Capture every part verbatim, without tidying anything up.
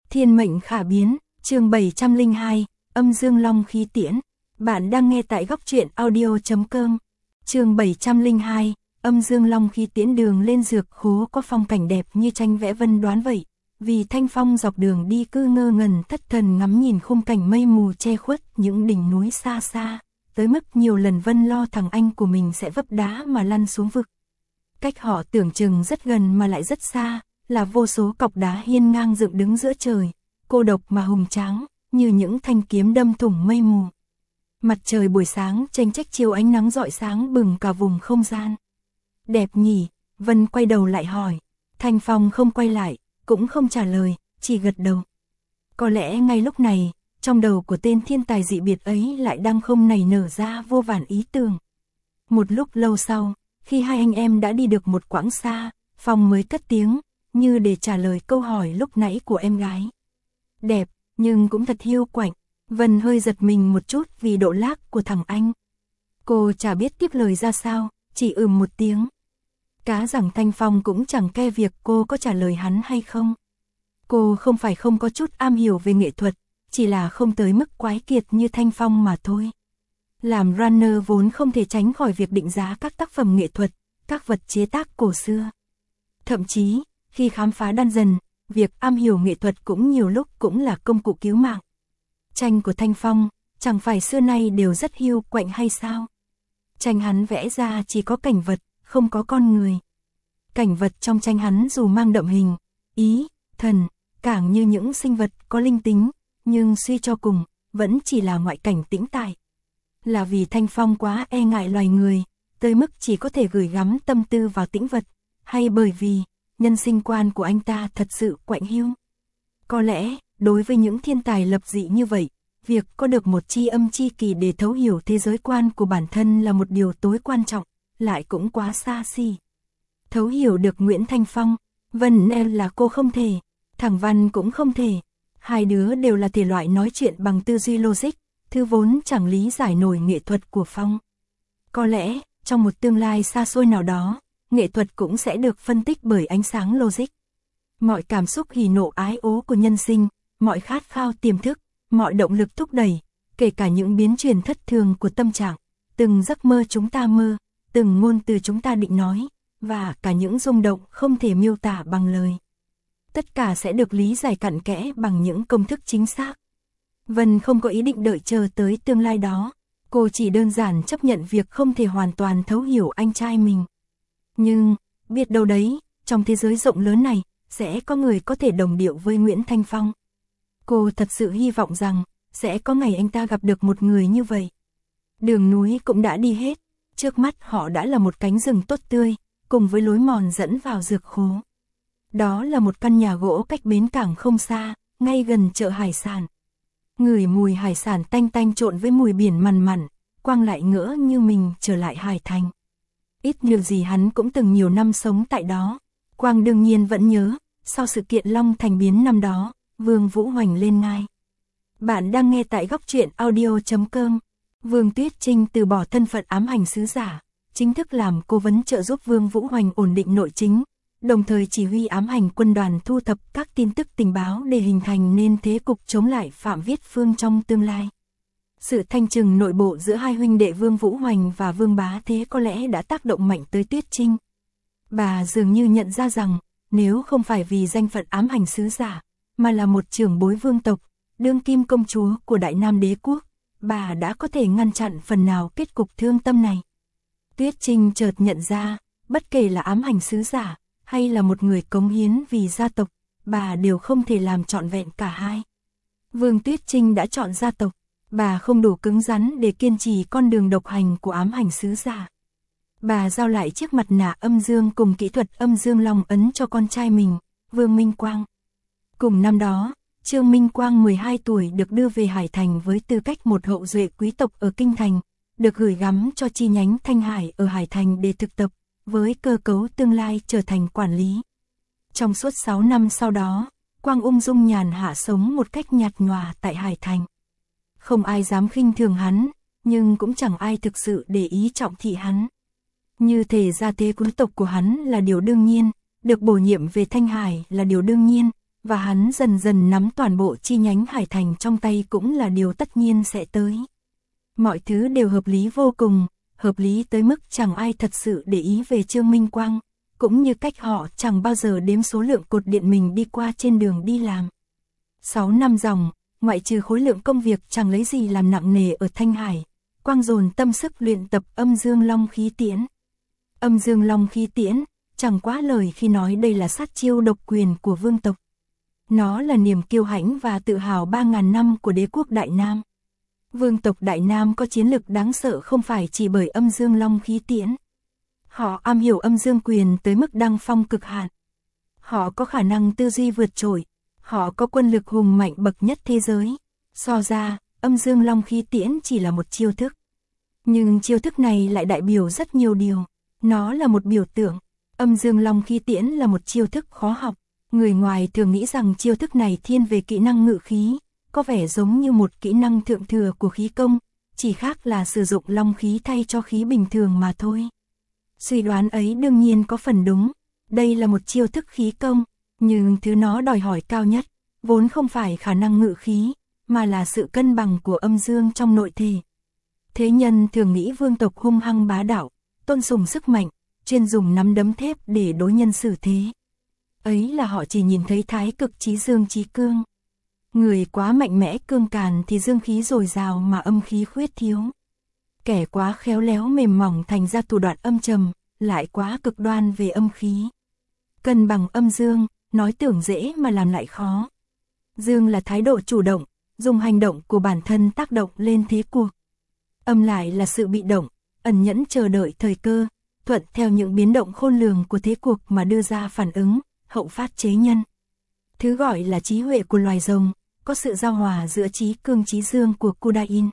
Thiên mệnh khả biến, chương bảy trăm lẻ hai, âm dương long khí tiễn. Bạn đang nghe tại góc truyện audio.com. Chương bảy trăm lẻ hai, âm dương long khí tiễn. Đường lên dược khố có phong cảnh đẹp như tranh vẽ vân đoán vậy. Vì Thanh Phong dọc đường đi cứ ngơ ngẩn thất thần ngắm nhìn khung cảnh mây mù che khuất những đỉnh núi xa xa, tới mức nhiều lần Vân lo thằng anh của mình sẽ vấp đá mà lăn xuống vực. Cách họ tưởng chừng rất gần mà lại rất xa, là vô số cọc đá hiên ngang dựng đứng giữa trời, cô độc mà hùng tráng, như những thanh kiếm đâm thủng mây mù. Mặt trời buổi sáng chênh chách chiếu ánh nắng rọi sáng bừng cả vùng không gian. Đẹp nhỉ? Vân quay đầu lại hỏi. Thanh Phong không quay lại, cũng không trả lời, chỉ gật đầu. Có lẽ ngay lúc này, trong đầu của tên thiên tài dị biệt ấy lại đang không nảy nở ra vô vàn ý tưởng. Một lúc lâu sau, khi hai anh em đã đi được một quãng xa, Phong mới cất tiếng, như để trả lời câu hỏi lúc nãy của em gái. Đẹp, nhưng cũng thật hiu quạnh. Vân hơi giật mình một chút vì độ lác của thằng anh. Cô chả biết tiếp lời ra sao, chỉ ừm một tiếng. Cá rằng Thanh Phong cũng chẳng ke việc cô có trả lời hắn hay không. Cô không phải không có chút am hiểu về nghệ thuật, chỉ là không tới mức quái kiệt như Thanh Phong mà thôi. Làm runner vốn không thể tránh khỏi việc định giá các tác phẩm nghệ thuật, các vật chế tác cổ xưa. Thậm chí, khi khám phá đan dần, việc am hiểu nghệ thuật cũng nhiều lúc cũng là công cụ cứu mạng. Tranh của Thanh Phong, chẳng phải xưa nay đều rất hiu quạnh hay sao? Tranh hắn vẽ ra chỉ có cảnh vật, không có con người. Cảnh vật trong tranh hắn dù mang đậm hình, ý, thần, càng như những sinh vật có linh tính, nhưng suy cho cùng, vẫn chỉ là ngoại cảnh tĩnh tại. Là vì Thanh Phong quá e ngại loài người, tới mức chỉ có thể gửi gắm tâm tư vào tĩnh vật, hay bởi vì nhân sinh quan của anh ta thật sự quạnh hiu? Có lẽ, đối với những thiên tài lập dị như vậy, việc có được một chi âm chi kỳ để thấu hiểu thế giới quan của bản thân là một điều tối quan trọng, lại cũng quá xa xỉ. Thấu hiểu được Nguyễn Thanh Phong, Vân nên là cô không thể, thằng Văn cũng không thể. Hai đứa đều là thể loại nói chuyện bằng tư duy logic, thứ vốn chẳng lý giải nổi nghệ thuật của Phong. Có lẽ, trong một tương lai xa xôi nào đó, nghệ thuật cũng sẽ được phân tích bởi ánh sáng logic. Mọi cảm xúc hỉ nộ ái ố của nhân sinh, mọi khát khao tiềm thức, mọi động lực thúc đẩy, kể cả những biến chuyển thất thường của tâm trạng, từng giấc mơ chúng ta mơ, từng ngôn từ chúng ta định nói, và cả những rung động không thể miêu tả bằng lời. Tất cả sẽ được lý giải cặn kẽ bằng những công thức chính xác. Vân không có ý định đợi chờ tới tương lai đó, cô chỉ đơn giản chấp nhận việc không thể hoàn toàn thấu hiểu anh trai mình. Nhưng, biết đâu đấy, trong thế giới rộng lớn này, sẽ có người có thể đồng điệu với Nguyễn Thanh Phong. Cô thật sự hy vọng rằng, sẽ có ngày anh ta gặp được một người như vậy. Đường núi cũng đã đi hết, trước mắt họ đã là một cánh rừng tốt tươi, cùng với lối mòn dẫn vào dược khố. Đó là một căn nhà gỗ cách bến cảng không xa, ngay gần chợ hải sản. Ngửi mùi hải sản tanh tanh trộn với mùi biển mằn mặn, Quang lại ngỡ như mình trở lại Hải Thành. Ít nhiều gì hắn cũng từng nhiều năm sống tại đó. Quang đương nhiên vẫn nhớ, sau sự kiện Long Thành biến năm đó, Vương Vũ Hoành lên ngai. Bạn đang nghe tại góc truyện audio.com. Vương Tuyết Trinh từ bỏ thân phận ám ảnh sứ giả, chính thức làm cố vấn trợ giúp Vương Vũ Hoành ổn định nội chính, đồng thời chỉ huy ám hành quân đoàn thu thập các tin tức tình báo để hình thành nên thế cục chống lại Phạm Viết Phương trong tương lai. Sự thanh trừng nội bộ giữa hai huynh đệ Vương Vũ Hoành và Vương Bá Thế có lẽ đã tác động mạnh tới Tuyết Trinh. Bà dường như nhận ra rằng, nếu không phải vì danh phận ám hành sứ giả, mà là một trưởng bối vương tộc, đương kim công chúa của Đại Nam Đế quốc, bà đã có thể ngăn chặn phần nào kết cục thương tâm này. Tuyết Trinh chợt nhận ra, bất kể là ám hành sứ giả, hay là một người cống hiến vì gia tộc, bà đều không thể làm trọn vẹn cả hai. Vương Tuyết Trinh đã chọn gia tộc, bà không đủ cứng rắn để kiên trì con đường độc hành của ám hành sứ giả. Bà giao lại chiếc mặt nạ âm dương cùng kỹ thuật âm dương long ấn cho con trai mình, Vương Minh Quang. Cùng năm đó, Trương Minh Quang mười hai tuổi được đưa về Hải Thành với tư cách một hậu duệ quý tộc ở Kinh Thành, được gửi gắm cho chi nhánh Thanh Hải ở Hải Thành để thực tập, với cơ cấu tương lai trở thành quản lý. Trong suốt sáu năm sau đó, Quang ung dung nhàn hạ sống một cách nhạt nhòa tại Hải Thành. Không ai dám khinh thường hắn, nhưng cũng chẳng ai thực sự để ý trọng thị hắn. Như thể gia thế quý tộc của hắn là điều đương nhiên, được bổ nhiệm về Thanh Hải là điều đương nhiên, và hắn dần dần nắm toàn bộ chi nhánh Hải Thành trong tay cũng là điều tất nhiên sẽ tới. Mọi thứ đều hợp lý vô cùng, hợp lý tới mức chẳng ai thật sự để ý về Trương Minh Quang, cũng như cách họ chẳng bao giờ đếm số lượng cột điện mình đi qua trên đường đi làm. Sáu năm dòng, ngoại trừ khối lượng công việc chẳng lấy gì làm nặng nề ở Thanh Hải, Quang dồn tâm sức luyện tập âm dương long khí tiễn. Âm dương long khí tiễn, chẳng quá lời khi nói đây là sát chiêu độc quyền của vương tộc. Nó là niềm kiêu hãnh và tự hào ba ngàn năm của đế quốc Đại Nam. Vương tộc Đại Nam có chiến lực đáng sợ không phải chỉ bởi âm dương long khí tiễn. Họ am hiểu âm dương quyền tới mức đăng phong cực hạn. Họ có khả năng tư duy vượt trội. Họ có quân lực hùng mạnh bậc nhất thế giới. So ra, âm dương long khí tiễn chỉ là một chiêu thức. Nhưng chiêu thức này lại đại biểu rất nhiều điều. Nó là một biểu tượng. Âm dương long khí tiễn là một chiêu thức khó học. Người ngoài thường nghĩ rằng chiêu thức này thiên về kỹ năng ngự khí, có vẻ giống như một kỹ năng thượng thừa của khí công, chỉ khác là sử dụng long khí thay cho khí bình thường mà thôi. Suy đoán ấy đương nhiên có phần đúng, đây là một chiêu thức khí công, nhưng thứ nó đòi hỏi cao nhất, vốn không phải khả năng ngự khí, mà là sự cân bằng của âm dương trong nội thể. Thế nhân thường nghĩ vương tộc hung hăng bá đạo, tôn sùng sức mạnh, chuyên dùng nắm đấm thép để đối nhân xử thế. Ấy là họ chỉ nhìn thấy thái cực chí dương chí cương. Người quá mạnh mẽ cương càn thì dương khí dồi dào mà âm khí khuyết thiếu. Kẻ quá khéo léo mềm mỏng thành ra thủ đoạn âm trầm, lại quá cực đoan về âm khí. Cân bằng âm dương, nói tưởng dễ mà làm lại khó. Dương là thái độ chủ động, dùng hành động của bản thân tác động lên thế cuộc. Âm lại là sự bị động, ẩn nhẫn chờ đợi thời cơ, thuận theo những biến động khôn lường của thế cuộc mà đưa ra phản ứng, hậu phát chế nhân. Thứ gọi là trí huệ của loài rồng, có sự giao hòa giữa trí cương trí dương của Kudain,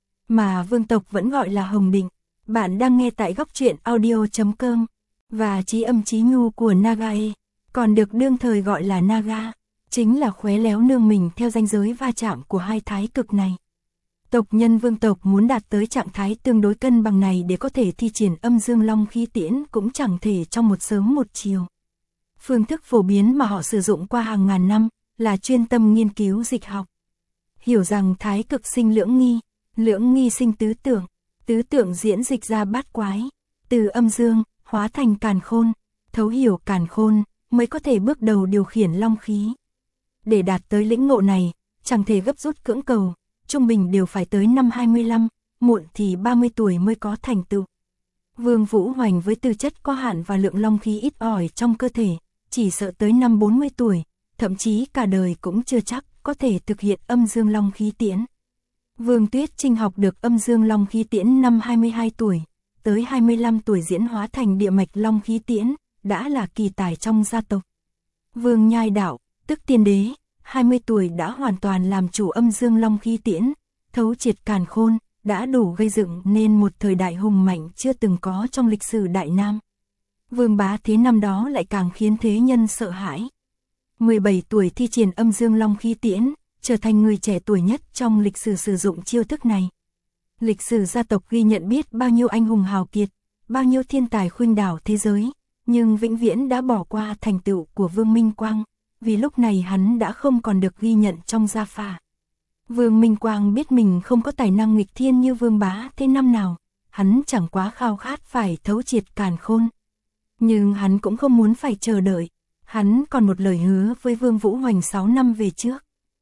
mà vương tộc vẫn gọi là Hồng Định. Bạn đang nghe tại góc truyện audio chấm com, và trí âm trí nhu của Nagae, còn được đương thời gọi là Naga, chính là khéo léo nương mình theo ranh giới va chạm của hai thái cực này. Tộc nhân vương tộc muốn đạt tới trạng thái tương đối cân bằng này để có thể thi triển âm dương long khí tiễn cũng chẳng thể trong một sớm một chiều. Phương thức phổ biến mà họ sử dụng qua hàng ngàn năm là chuyên tâm nghiên cứu dịch học. Hiểu rằng thái cực sinh lưỡng nghi, lưỡng nghi sinh tứ tượng, tứ tượng diễn dịch ra bát quái, từ âm dương hóa thành càn khôn, thấu hiểu càn khôn mới có thể bước đầu điều khiển long khí. Để đạt tới lĩnh ngộ này, chẳng thể gấp rút cưỡng cầu, trung bình đều phải tới năm hai mươi lăm, muộn thì ba mươi tuổi mới có thành tựu. Vương Vũ Hoành với tư chất có hạn và lượng long khí ít ỏi trong cơ thể, chỉ sợ tới năm bốn mươi tuổi, thậm chí cả đời cũng chưa chắc có thể thực hiện âm dương long khí tiễn. Vương Tuyết Trinh học được âm dương long khí tiễn năm hai mươi hai tuổi, tới hai mươi lăm tuổi diễn hóa thành địa mạch long khí tiễn, đã là kỳ tài trong gia tộc. Vương Nhai Đạo, tức tiên đế, hai mươi tuổi đã hoàn toàn làm chủ âm dương long khí tiễn, thấu triệt càn khôn, đã đủ gây dựng nên một thời đại hùng mạnh chưa từng có trong lịch sử Đại Nam. Vương Bá Thế năm đó lại càng khiến thế nhân sợ hãi. mười bảy tuổi thi triển âm dương long khí tiễn, trở thành người trẻ tuổi nhất trong lịch sử sử dụng chiêu thức này. Lịch sử gia tộc ghi nhận biết bao nhiêu anh hùng hào kiệt, bao nhiêu thiên tài khuynh đảo thế giới, nhưng vĩnh viễn đã bỏ qua thành tựu của Vương Minh Quang, vì lúc này hắn đã không còn được ghi nhận trong gia phả. Vương Minh Quang biết mình không có tài năng nghịch thiên như Vương Bá Thế năm nào, hắn chẳng quá khao khát phải thấu triệt càn khôn. Nhưng hắn cũng không muốn phải chờ đợi, hắn còn một lời hứa với Vương Vũ Hoành sáu năm về trước.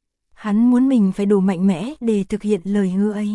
Hắn muốn mình phải đủ mạnh mẽ để thực hiện lời hứa ấy.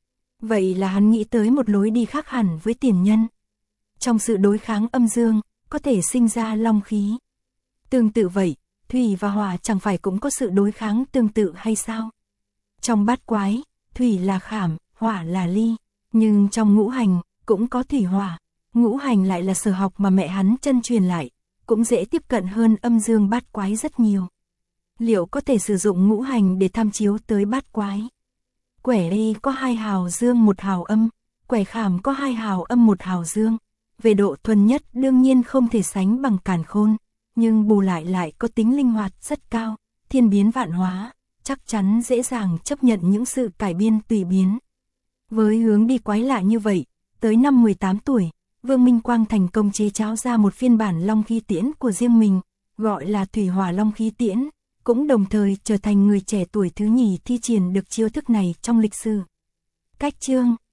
Vậy là hắn nghĩ tới một lối đi khác hẳn với tiền nhân. Trong sự đối kháng âm dương, có thể sinh ra long khí. Tương tự vậy, thủy và hỏa chẳng phải cũng có sự đối kháng tương tự hay sao? Trong bát quái, thủy là khảm, hỏa là ly, nhưng trong ngũ hành, cũng có thủy hỏa. Ngũ hành lại là sở học mà mẹ hắn chân truyền lại, cũng dễ tiếp cận hơn âm dương bát quái rất nhiều. Liệu có thể sử dụng ngũ hành để tham chiếu tới bát quái? Quẻ ly có hai hào dương một hào âm, quẻ khảm có hai hào âm một hào dương. Về độ thuần nhất đương nhiên không thể sánh bằng càn khôn, nhưng bù lại lại có tính linh hoạt rất cao, thiên biến vạn hóa, chắc chắn dễ dàng chấp nhận những sự cải biên tùy biến. Với hướng đi quái lạ như vậy, tới năm mười tám tuổi, Vương Minh Quang thành công chế cháo ra một phiên bản long khí tiễn của riêng mình, gọi là thủy hỏa long khí tiễn, cũng đồng thời trở thành người trẻ tuổi thứ nhì thi triển được chiêu thức này trong lịch sử. Cách chương